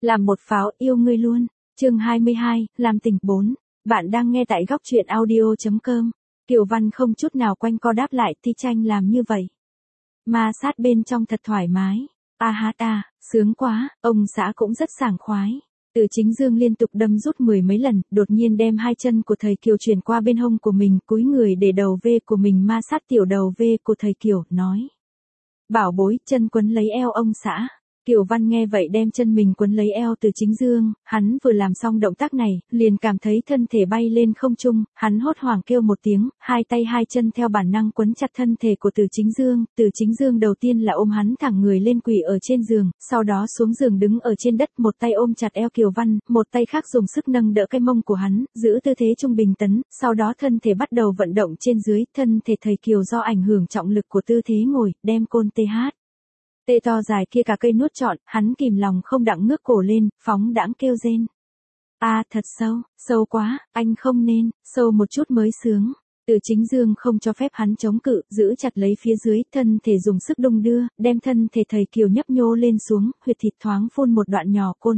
Làm một pháo yêu ngươi luôn. Chương 22, làm tình 4. Bạn đang nghe tại góc truyện audio.com. Kiều Văn không chút nào quanh co đáp lại, Ti Tranh làm như vậy. Ma sát bên trong thật thoải mái. A hát a, sướng quá, ông xã cũng rất sảng khoái. Từ Chính Dương liên tục đâm rút mười mấy lần, đột nhiên đem hai chân của thầy Kiều chuyển qua bên hông của mình, cúi người để đầu V của mình ma sát tiểu đầu V của thầy Kiều, nói. Bảo bối, chân quấn lấy eo ông xã. Kiều Văn nghe vậy đem chân mình quấn lấy eo Từ Chính Dương, hắn vừa làm xong động tác này, liền cảm thấy thân thể bay lên không trung, hắn hốt hoảng kêu một tiếng, hai tay hai chân theo bản năng quấn chặt thân thể của Từ Chính Dương đầu tiên là ôm hắn thẳng người lên quỳ ở trên giường, sau đó xuống giường đứng ở trên đất, một tay ôm chặt eo Kiều Văn, một tay khác dùng sức nâng đỡ cái mông của hắn, giữ tư thế trung bình tấn, sau đó thân thể bắt đầu vận động trên dưới, thân thể thầy Kiều do ảnh hưởng trọng lực của tư thế ngồi, đem côn tê to dài kia cả cây nuốt trọn, hắn kìm lòng không đặng ngước cổ lên, phóng đãng kêu rên. Thật sâu, sâu quá, anh không nên, sâu một chút mới sướng. Từ Chính Dương không cho phép hắn chống cự, giữ chặt lấy phía dưới, thân thể dùng sức đung đưa, đem thân thể thầy Kiều nhấp nhô lên xuống, huyệt thịt thoáng phun một đoạn nhỏ côn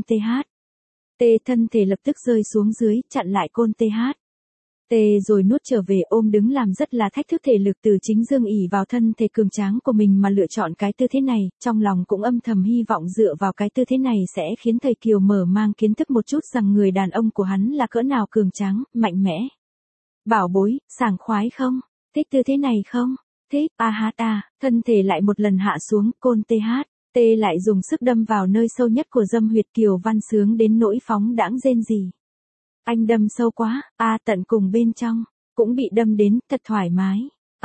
thân thể lập tức rơi xuống dưới, chặn lại côn rồi nuốt trở về ôm đứng làm rất là thách thức thể lực. Từ Chính Dương ỷ vào thân thể cường tráng của mình mà lựa chọn cái tư thế này, trong lòng cũng âm thầm hy vọng dựa vào cái tư thế này sẽ khiến thầy Kiều mở mang kiến thức một chút rằng người đàn ông của hắn là cỡ nào cường tráng, mạnh mẽ. Bảo bối, sảng khoái không? Thích tư thế này không? Thích, thân thể lại một lần hạ xuống, côn lại dùng sức đâm vào nơi sâu nhất của dâm huyệt. Kiều Văn sướng đến nỗi phóng đãng rên rỉ. Anh đâm sâu quá, tận cùng bên trong, cũng bị đâm đến, thật thoải mái.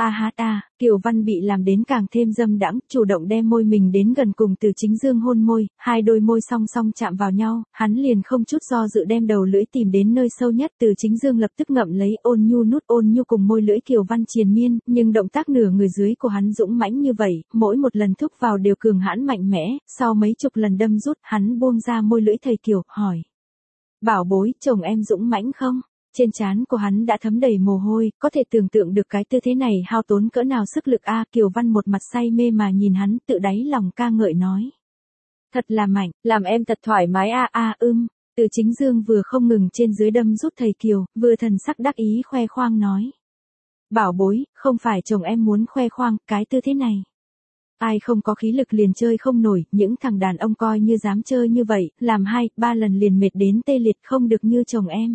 Kiều Văn bị làm đến càng thêm dâm đãng, chủ động đem môi mình đến gần cùng Từ Chính Dương hôn môi, hai đôi môi song song chạm vào nhau, hắn liền không chút do dự đem đầu lưỡi tìm đến nơi sâu nhất. Từ Chính Dương lập tức ngậm lấy ôn nhu cùng môi lưỡi Kiều Văn triền miên, nhưng động tác nửa người dưới của hắn dũng mãnh như vậy, mỗi một lần thúc vào đều cường hãn mạnh mẽ, sau mấy chục lần đâm rút, hắn buông ra môi lưỡi thầy Kiều, hỏi. Bảo bối, chồng em dũng mãnh không? Trên trán của hắn đã thấm đầy mồ hôi, có thể tưởng tượng được cái tư thế này hao tốn cỡ nào sức lực. Kiều Văn một mặt say mê mà nhìn hắn, tự đáy lòng ca ngợi nói. Thật là mạnh, làm em thật thoải mái. Từ Chính Dương vừa không ngừng trên dưới đâm rút thầy Kiều, vừa thần sắc đắc ý khoe khoang nói. Bảo bối, không phải chồng em muốn khoe khoang, cái tư thế này. Ai không có khí lực liền chơi không nổi, những thằng đàn ông coi như dám chơi như vậy, làm 2-3 lần liền mệt đến tê liệt, không được như chồng em.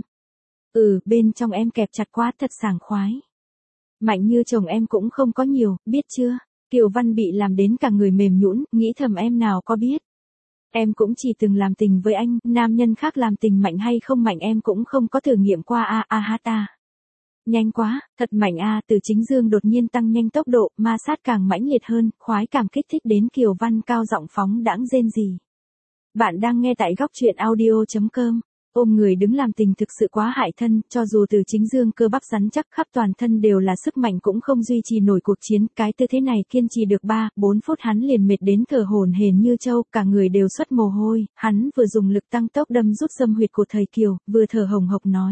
Bên trong em kẹp chặt quá, thật sảng khoái. Mạnh như chồng em cũng không có nhiều, biết chưa? Kiều Văn bị làm đến cả người mềm nhũn, nghĩ thầm em nào có biết. Em cũng chỉ từng làm tình với anh, nam nhân khác làm tình mạnh hay không mạnh em cũng không có thử nghiệm qua. Nhanh quá, thật mạnh. Từ Chính Dương đột nhiên tăng nhanh tốc độ, ma sát càng mãnh liệt hơn, khoái cảm kích thích đến Kiều Văn cao giọng phóng đãng rên rỉ. Bạn đang nghe tại góc truyện audio.com. Ôm người đứng làm tình thực sự quá hại thân, cho dù Từ Chính Dương cơ bắp rắn chắc khắp toàn thân đều là sức mạnh cũng không duy trì nổi cuộc chiến, cái tư thế này kiên trì được 3-4 phút hắn liền mệt đến thở hổn hển như trâu, cả người đều xuất mồ hôi, hắn vừa dùng lực tăng tốc đâm rút dâm huyệt của thầy Kiều, vừa thở hồng hộc nói.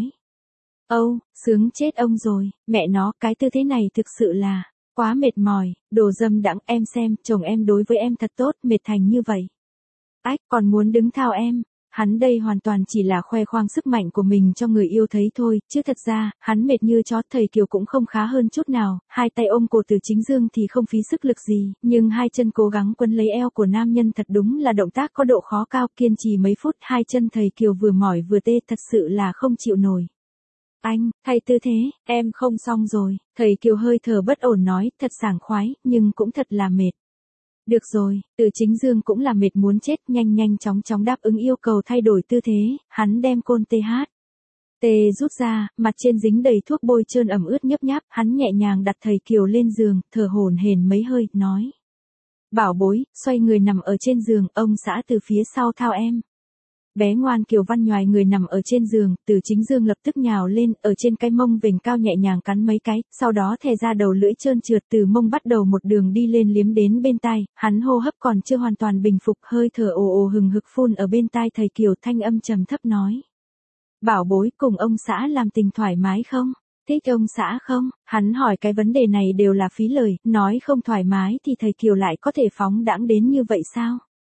Sướng chết ông rồi, mẹ nó, cái tư thế này thực sự là quá mệt mỏi, đồ dâm đãng, em xem, chồng em đối với em thật tốt, mệt thành như vậy. Còn muốn đứng thao em. Hắn đây hoàn toàn chỉ là khoe khoang sức mạnh của mình cho người yêu thấy thôi, chứ thật ra, hắn mệt như chó. Thầy Kiều cũng không khá hơn chút nào, hai tay ôm cổ Từ Chính Dương thì không phí sức lực gì, nhưng hai chân cố gắng quấn lấy eo của nam nhân thật đúng là động tác có độ khó cao, kiên trì mấy phút, hai chân thầy Kiều vừa mỏi vừa tê, thật sự là không chịu nổi. Anh, thay tư thế, em không xong rồi, thầy Kiều hơi thở bất ổn nói, thật sảng khoái, nhưng cũng thật là mệt. Được rồi, Từ Chính Dương cũng là mệt muốn chết, nhanh chóng đáp ứng yêu cầu thay đổi tư thế, hắn đem côn rút ra, mặt trên dính đầy thuốc bôi trơn ẩm ướt nhấp nháp, hắn nhẹ nhàng đặt thầy Kiều lên giường, thở hổn hển mấy hơi, nói. Bảo bối, xoay người nằm ở trên giường, ông xã từ phía sau thao em. Bé ngoan. Kiều Văn nhoài người nằm ở trên giường, Từ Chính Dương lập tức nhào lên, ở trên cái mông vểnh cao nhẹ nhàng cắn mấy cái, sau đó thè ra đầu lưỡi trơn trượt từ mông bắt đầu một đường đi lên liếm đến bên tai, hắn hô hấp còn chưa hoàn toàn bình phục, hơi thở ồ hừng hực phun ở bên tai thầy Kiều, thanh âm trầm thấp nói. Bảo bối, cùng ông xã làm tình thoải mái không? Thích ông xã không? Hắn hỏi cái vấn đề này đều là phí lời, nói không thoải mái thì thầy Kiều lại có thể phóng đãng đến như vậy sao?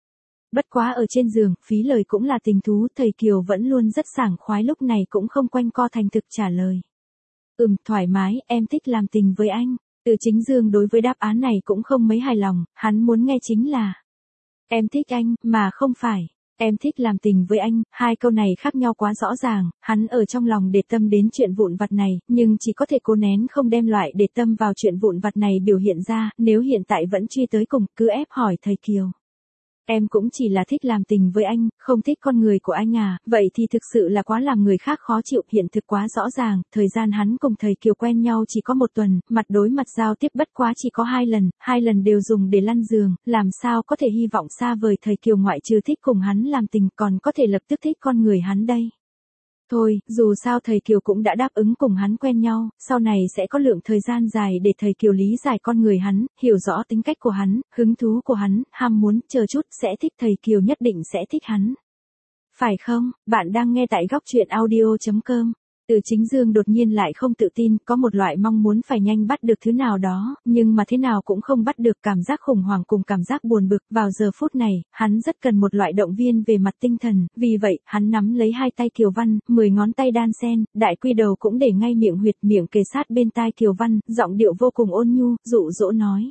Bất quá ở trên giường, phí lời cũng là tình thú, thầy Kiều vẫn luôn rất sảng khoái lúc này cũng không quanh co thành thực trả lời. Thoải mái, em thích làm tình với anh. Từ Chính Dương đối với đáp án này cũng không mấy hài lòng, hắn muốn nghe chính là em thích anh, mà không phải em thích làm tình với anh, hai câu này khác nhau quá rõ ràng, hắn ở trong lòng để tâm đến chuyện vụn vặt này, nhưng chỉ có thể cố nén không đem loại để tâm vào chuyện vụn vặt này biểu hiện ra, nếu hiện tại vẫn truy tới cùng, cứ ép hỏi thầy Kiều. Em cũng chỉ là thích làm tình với anh, không thích con người của anh à, vậy thì thực sự là quá làm người khác khó chịu, hiện thực quá rõ ràng, thời gian hắn cùng thầy Kiều quen nhau chỉ có 1 tuần, mặt đối mặt giao tiếp bất quá chỉ có 2 lần đều dùng để lăn giường, làm sao có thể hy vọng xa vời thầy Kiều ngoại trừ thích cùng hắn làm tình còn có thể lập tức thích con người hắn đây. Thôi, dù sao thầy Kiều cũng đã đáp ứng cùng hắn quen nhau, sau này sẽ có lượng thời gian dài để thầy Kiều lý giải con người hắn, hiểu rõ tính cách của hắn, hứng thú của hắn, ham muốn, chờ chút, sẽ thích thầy Kiều nhất định sẽ thích hắn. Phải không, bạn đang nghe tại góc truyện audio.com. Từ Chính Dương đột nhiên lại không tự tin, có một loại mong muốn phải nhanh bắt được thứ nào đó, nhưng mà thế nào cũng không bắt được, cảm giác khủng hoảng cùng cảm giác buồn bực, vào giờ phút này, hắn rất cần một loại động viên về mặt tinh thần, vì vậy, hắn nắm lấy hai tay Kiều Văn, 10 ngón tay đan sen, đại quy đầu cũng để ngay miệng huyệt, miệng kề sát bên tai Kiều Văn, giọng điệu vô cùng ôn nhu, dụ dỗ nói.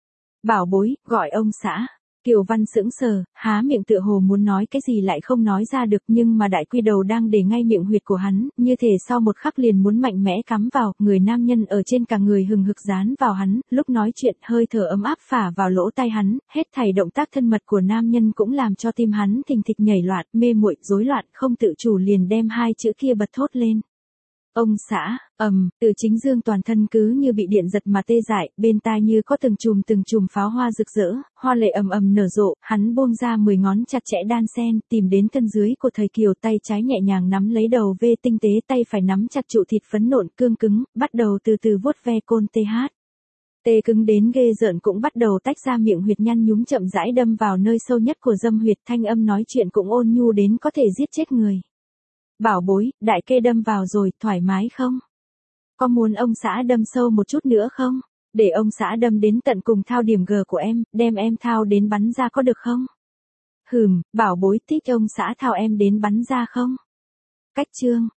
Bảo bối, gọi ông xã. Kiều Văn sững sờ, há miệng tựa hồ muốn nói cái gì lại không nói ra được, nhưng mà đại quy đầu đang để ngay miệng huyệt của hắn, như thể sau một khắc liền muốn mạnh mẽ cắm vào, người nam nhân ở trên cả người hừng hực dán vào hắn, lúc nói chuyện hơi thở ấm áp phả vào lỗ tai hắn, hết thảy động tác thân mật của nam nhân cũng làm cho tim hắn thình thịch nhảy loạn, mê muội, rối loạn, không tự chủ liền đem hai chữ kia bật thốt lên. Ông xã, Từ Chính Dương toàn thân cứ như bị điện giật mà tê dại, bên tai như có từng chùm pháo hoa rực rỡ, hoa lệ nở rộ, hắn buông ra 10 ngón chặt chẽ đan sen, tìm đến thân dưới của thầy Kiều, tay trái nhẹ nhàng nắm lấy đầu V tinh tế, tay phải nắm chặt trụ thịt phấn nộn cương cứng, bắt đầu từ từ vuốt ve côn TH. Tê cứng đến ghê rợn cũng bắt đầu tách ra, miệng huyệt nhăn nhúm chậm rãi đâm vào nơi sâu nhất của dâm huyệt, thanh âm nói chuyện cũng ôn nhu đến có thể giết chết người. Bảo bối, đại kê đâm vào rồi, thoải mái không? Có muốn ông xã đâm sâu một chút nữa không? Để ông xã đâm đến tận cùng thao điểm G của em, đem em thao đến bắn ra có được không? Bảo bối, thích ông xã thao em đến bắn ra không? Cách chương.